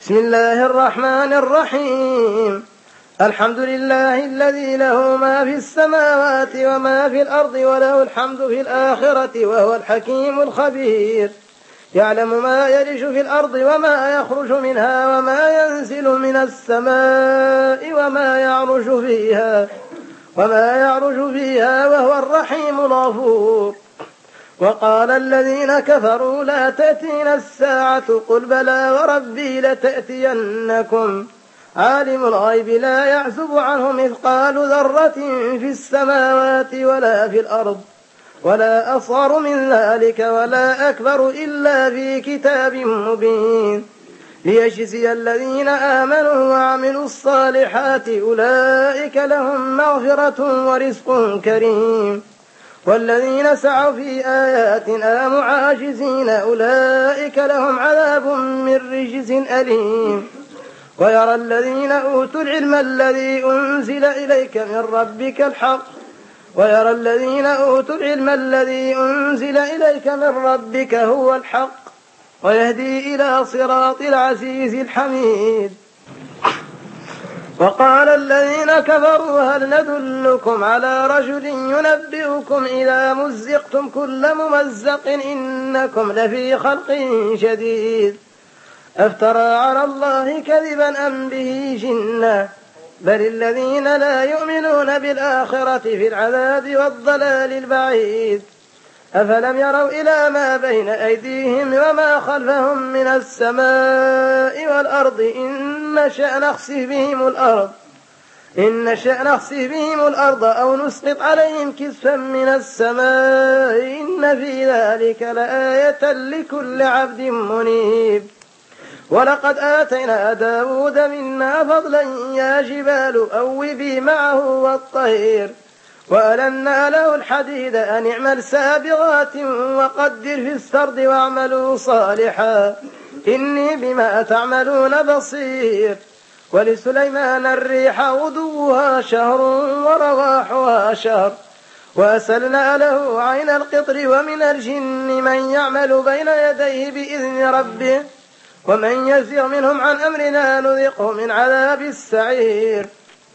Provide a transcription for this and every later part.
بسم الله الرحمن الرحيم. الحمد لله الذي له ما في السماوات وما في الأرض وله الحمد في الآخرة وهو الحكيم الخبير. يعلم ما يلج في الأرض وما يخرج منها وما ينزل من السماء وما يعرج فيها وهو الرحيم الغفور. وقال الذين كفروا لا تأتينا الساعة قل بلى وربي لتأتينكم عالم الغيب لا يعزب عنه مثقال ذرة في السماوات ولا في الأرض ولا أصغر من ذلك ولا أكبر إلا في كتاب مبين ليجزي الذين آمنوا وعملوا الصالحات أولئك لهم مغفرة ورزق كريم. والذين سعوا في آياتنا معاجزين أولئك لهم عذاب من رجز أليم. ويرى الذين أوتوا العلم الذي أنزل إليك من ربك هو الحق ويهدي إلى صراط العزيز الحميد. وقال الذين كفروا هل ندلكم على رجل ينبئكم إذا مزقتم كل ممزق إنكم لفي خلق شديد أفترى على الله كذبا أم به جنة بل الذين لا يؤمنون بالآخرة في العذاب والضلال البعيد. أفلم يروا إلى ما بين أيديهم وما خلفهم من السماء والأرض إن نشأ نخسف بهم الأرض أو نسقط عليهم كسفا من السماء إن في ذلك لآية لكل عبد منيب. ولقد آتينا داود منا فضلا يا جبال أوبي معه والطير وألنا له الحديد أن اعمل سابغات وقدر في السرد واعملوا صالحا إني بما تعملون بصير. ولسليمان الريح غدوها شهر ورواحها شهر وأسلنا له عين القطر ومن الجن من يعمل بين يديه بإذن ربه ومن يزغ منهم عن أمرنا نذقه من عذاب السعير.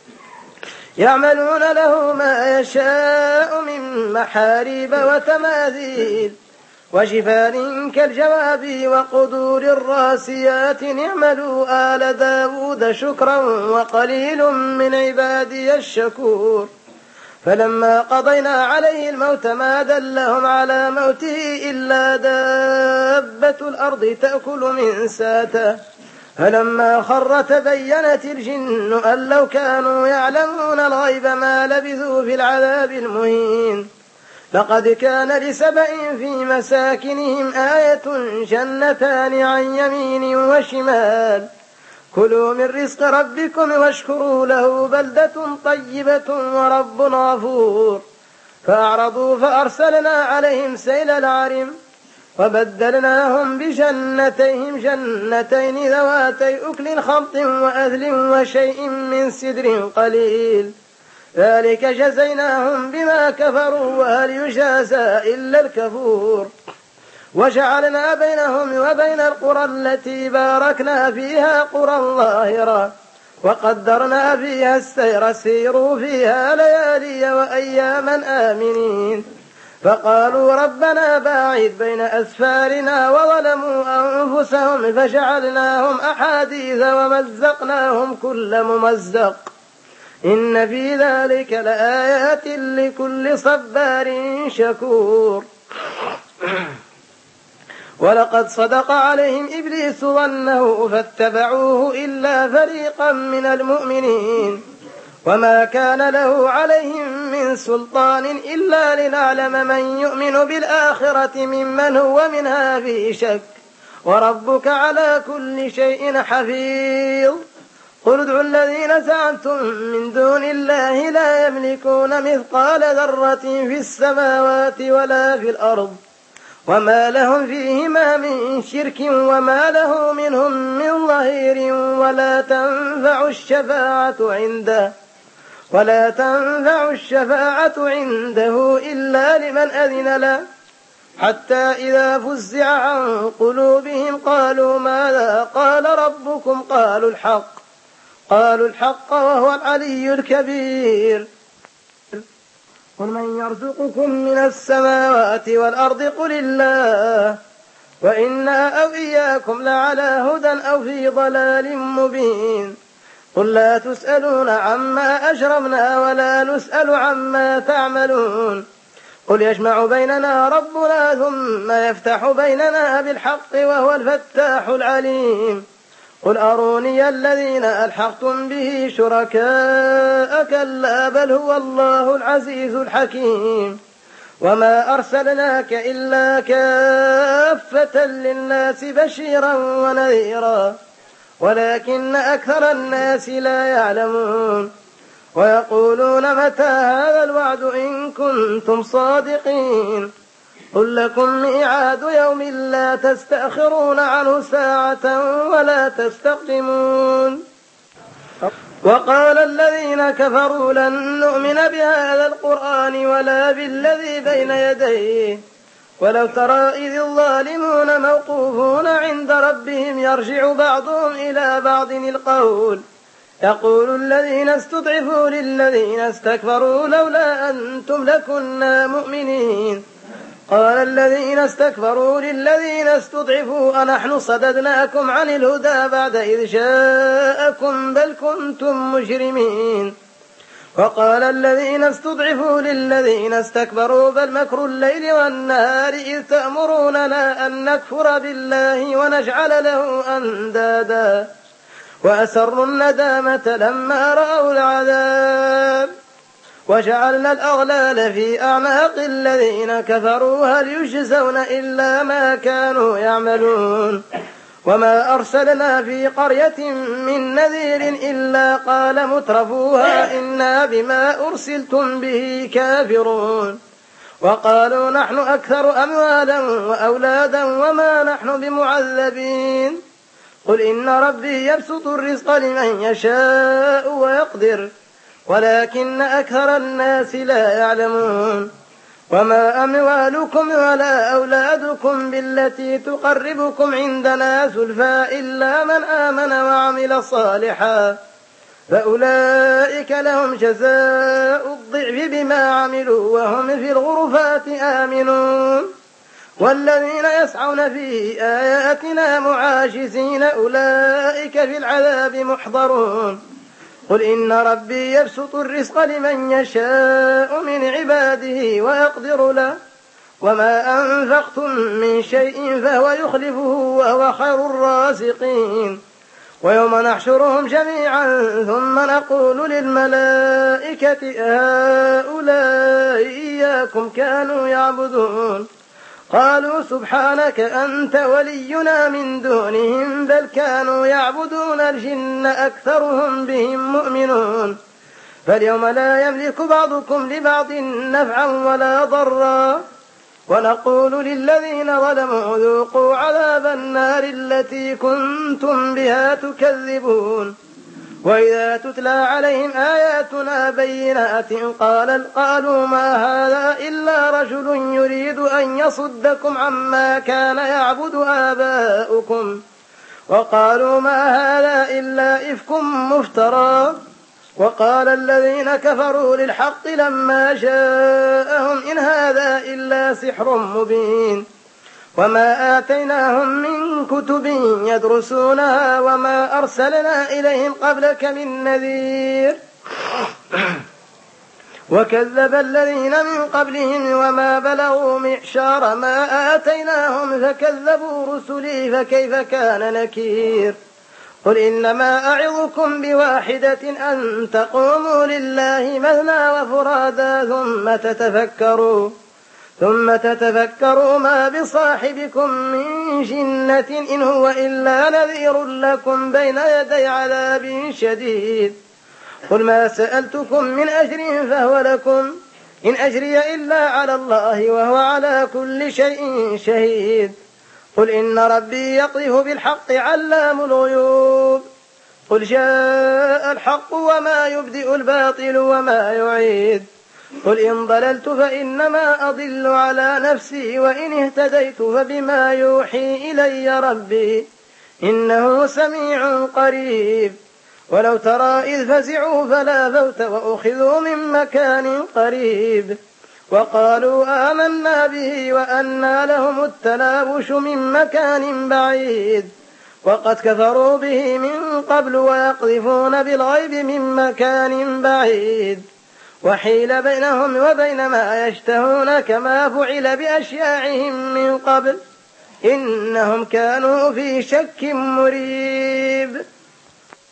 يعملون له ما يشاء من محاريب وتماثيل وجفان كالجواب وقدور الراسيات اعملوا آل داود شكرا وقليل من عبادي الشكور. فلما قضينا عليه الموت ما دلهم على موته إلا دابة الأرض تأكل من ساته فلما خر تبينت الجن أن لو كانوا يعلمون الغيب ما لبثوا في العذاب المهين. لقد كان لسبأ في مساكنهم آية جنتان عن يمين وشمال كلوا من رزق ربكم واشكروا له بلدة طيبة ورب غفور. فأعرضوا فأرسلنا عليهم سيل العرم وبدلناهم بجنتين ذواتي أكل خمط وأثل وشيء من سدر قليل ذلك جزيناهم بما كفروا وهل يجازى إلا الكفور. وجعلنا بينهم وبين القرى التي باركنا فيها قرى ظاهرة وقدرنا فيها السير سيروا فيها ليالي وأياما آمنين. فقالوا ربنا باعد بين أسفارنا وظلموا أنفسهم فجعلناهم أحاديث ومزقناهم كل ممزق إن في ذلك لآيات لكل صبار شكور. ولقد صدق عليهم إبليس ظنه فاتبعوه إلا فريقا من المؤمنين وما كان له عليهم من سلطان إلا لنعلم من يؤمن بالآخرة ممن هو منها في شك وربك على كل شيء حفيظ. قل ادعوا الذين زعمتم من دون الله لا يملكون مثقال ذرة في السماوات ولا في الأرض وما لهم فيهما من شرك وما له منهم من ظهير ولا تنفع الشفاعة عنده إلا لمن أذن له حتى إذا فزع عن قلوبهم قالوا ماذا قال ربكم قالوا الحق وهو العلي الكبير. قل من يرزقكم من السماوات والأرض قل الله وإنا أو إياكم لعلى هدى أو في ضلال مبين. قل لا تسألون عما أجرمنا ولا نسأل عما تعملون. قل يجمع بيننا ربنا ثم يفتح بيننا بالحق وهو الفتاح العليم. قل أروني الذين ألحقتم به شركاء كلا بل هو الله العزيز الحكيم. وما أرسلناك إلا كافة للناس بشيرا ونذيرا ولكن أكثر الناس لا يعلمون. ويقولون متى هذا الوعد إن كنتم صادقين. قل لكم ميعاد يوم لا تستأخرون عنه ساعة ولا تستقدمون. وقال الذين كفروا لن نؤمن بهذا القرآن ولا بالذي بين يديه ولو ترى إذ الظالمون موقوفون عند ربهم يرجع بعضهم إلى بعض القول يقول الذين استضعفوا للذين استكبروا لولا أنتم لكنا مؤمنين. قال الذين استكبروا للذين استضعفوا أنحن صددناكم عن الهدى بعد إذ جاءكم بل كنتم مجرمين. وقال الذين استضعفوا للذين استكبروا بل مكر الليل والنهار إذ تأمروننا أن نكفر بالله ونجعل له أندادا وأسروا الندامة لما رأوا العذاب وجعلنا الأغلال في أعناق الذين كفروا هل يجزون إلا ما كانوا يعملون. وما أرسلنا في قرية من نذير إلا قال مترفوها إنا بما أرسلتم به كافرون. وقالوا نحن أكثر أموالا وأولادا وما نحن بمعذبين. قل إن ربي يبسط الرزق لمن يشاء ويقدر ولكن أكثر الناس لا يعلمون. وما أموالكم ولا أولادكم بالتي تقربكم عندنا زلفى إلا من آمن وعمل صالحا فأولئك لهم جزاء الضعف بما عملوا وهم في الغرفات آمنون. والذين يسعون في آياتنا معاجزين أولئك في العذاب محضرون. قل إن ربي يبسط الرزق لمن يشاء من عباده ويقدر له وما أنفقتم من شيء فهو يخلفه وهو خير الرازقين. ويوم نحشرهم جميعا ثم نقول للملائكة هؤلاء إياكم كانوا يعبدون قالوا سبحانك أنت ولينا من دونهم بل كانوا يعبدون الجن أكثرهم بهم مؤمنون. فاليوم لا يملك بعضكم لبعض نفعا ولا ضرا ونقول للذين ظلموا ذوقوا عذاب النار التي كنتم بها تكذبون. وإذا تتلى عليهم آياتنا بينات قالوا ما هذا إلا رجل يريد أن يصدكم عما كان يعبد آباؤكم وقالوا ما هذا إلا إفك مفترى. وقال الذين كفروا للحق لما جاءهم إن هذا إلا سحر مبين. وما آتيناهم من كتب يدرسونها وما أرسلنا إليهم قبلك من نذير. وكذب الذين من قبلهم وما بلغوا معشار ما آتيناهم فكذبوا رسلي فكيف كان نكير. قل إنما أعظكم بواحدة أن تقوموا لله مثنى وفرادا ثم تتفكروا ما بصاحبكم من جنة إن هو إلا نذير لكم بين يدي عذاب شديد. قل ما سألتكم من أجر فهو لكم إن أجري إلا على الله وهو على كل شيء شهيد. قل إن ربي يقذف بالحق علام الغيوب. قل جاء الحق وما يبدئ الباطل وما يعيد. قل إن ضللت فإنما أضل على نفسي وإن اهتديت فبما يوحي إلي ربي إنه سميع قريب ولو ترى إذ فزعوا فلا فوت وأخذوا من مكان قريب وقالوا آمنا به وأنى لهم التناوش من مكان بعيد وقد كفروا به من قبل ويقذفون بالغيب من مكان بعيد وحيل بينهم وبين ما يشتهون كما فعل بأشياعهم من قبل إنهم كانوا في شك مريب.